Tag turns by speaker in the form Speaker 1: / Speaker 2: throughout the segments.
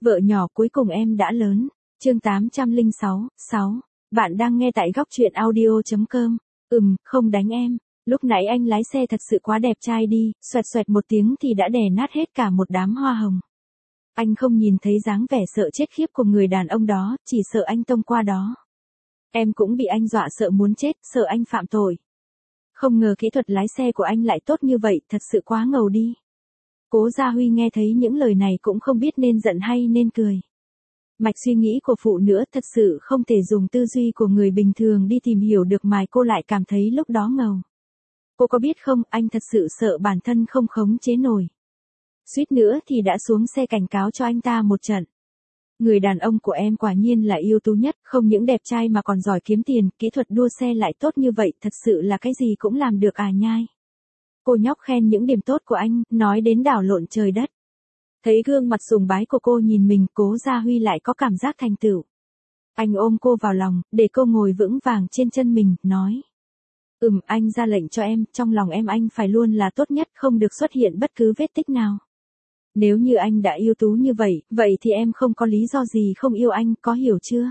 Speaker 1: Vợ nhỏ cuối cùng em đã lớn. Chương 806, 6. Bạn đang nghe tại góc truyện audio.com. Không đánh em. Lúc nãy anh lái xe thật sự quá đẹp trai đi, xoẹt xoẹt một tiếng thì đã đè nát hết cả một đám hoa hồng. Anh không nhìn thấy dáng vẻ sợ chết khiếp của người đàn ông đó, chỉ sợ anh tông qua đó. Em cũng bị anh dọa sợ muốn chết, sợ anh phạm tội. Không ngờ kỹ thuật lái xe của anh lại tốt như vậy, thật sự quá ngầu đi. Cố Gia Huy nghe thấy những lời này cũng không biết nên giận hay nên cười. Mạch suy nghĩ của phụ nữ thật sự không thể dùng tư duy của người bình thường đi tìm hiểu được mà cô lại cảm thấy lúc đó ngầu. Cô có biết không, anh thật sự sợ bản thân không khống chế nổi. Suýt nữa thì đã xuống xe cảnh cáo cho anh ta một trận. Người đàn ông của em quả nhiên là ưu tú nhất, không những đẹp trai mà còn giỏi kiếm tiền, kỹ thuật đua xe lại tốt như vậy, thật sự là cái gì cũng làm được à nhai. Cô nhóc khen những điểm tốt của anh, nói đến đảo lộn trời đất. Thấy gương mặt sùng bái của cô nhìn mình, Cố Gia Huy lại có cảm giác thành tựu. Anh ôm cô vào lòng, để cô ngồi vững vàng trên chân mình, nói. Anh ra lệnh cho em, trong lòng em anh phải luôn là tốt nhất, không được xuất hiện bất cứ vết tích nào. Nếu như anh đã ưu tú như vậy, vậy thì em không có lý do gì không yêu anh, có hiểu chưa?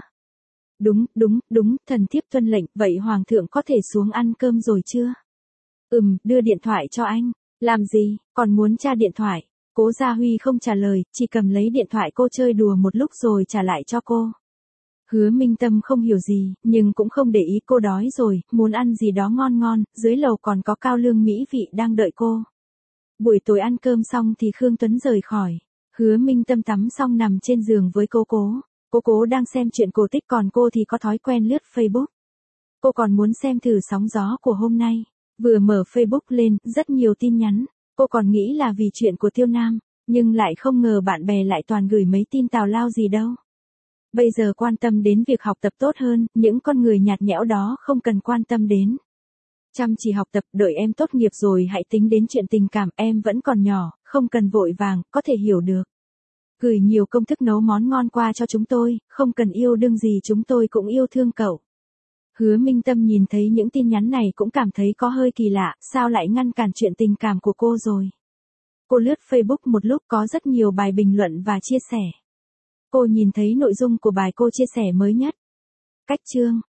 Speaker 1: Đúng, thần thiếp tuân lệnh, vậy hoàng thượng có thể xuống ăn cơm rồi chưa? Đưa điện thoại cho anh. Làm gì, còn muốn tra điện thoại? Cố Gia Huy không trả lời, chỉ cầm lấy điện thoại cô chơi đùa một lúc rồi trả lại cho cô. Hứa Minh Tâm không hiểu gì, nhưng cũng không để ý, cô đói rồi, muốn ăn gì đó ngon ngon, dưới lầu còn có cao lương mỹ vị đang đợi cô. Buổi tối ăn cơm xong thì Khương Tuấn rời khỏi. Hứa Minh Tâm tắm xong nằm trên giường với cô Cố. Cô đang xem chuyện cổ tích, còn cô thì có thói quen lướt Facebook. Cô còn muốn xem thử sóng gió của hôm nay. Vừa mở Facebook lên, rất nhiều tin nhắn. Cô còn nghĩ là vì chuyện của Tiêu Nam, nhưng lại không ngờ bạn bè lại toàn gửi mấy tin tào lao gì đâu. Bây giờ quan tâm đến việc học tập tốt hơn, những con người nhạt nhẽo đó không cần quan tâm đến. Chăm chỉ học tập, đợi em tốt nghiệp rồi hãy tính đến chuyện tình cảm, em vẫn còn nhỏ, không cần vội vàng, có thể hiểu được. Gửi nhiều công thức nấu món ngon qua cho chúng tôi, không cần yêu đương gì chúng tôi cũng yêu thương cậu. Hứa Minh Tâm nhìn thấy những tin nhắn này cũng cảm thấy có hơi kỳ lạ, sao lại ngăn cản chuyện tình cảm của cô rồi. Cô lướt Facebook một lúc, có rất nhiều bài bình luận và chia sẻ. Cô nhìn thấy nội dung của bài cô chia sẻ mới nhất. Cách chương,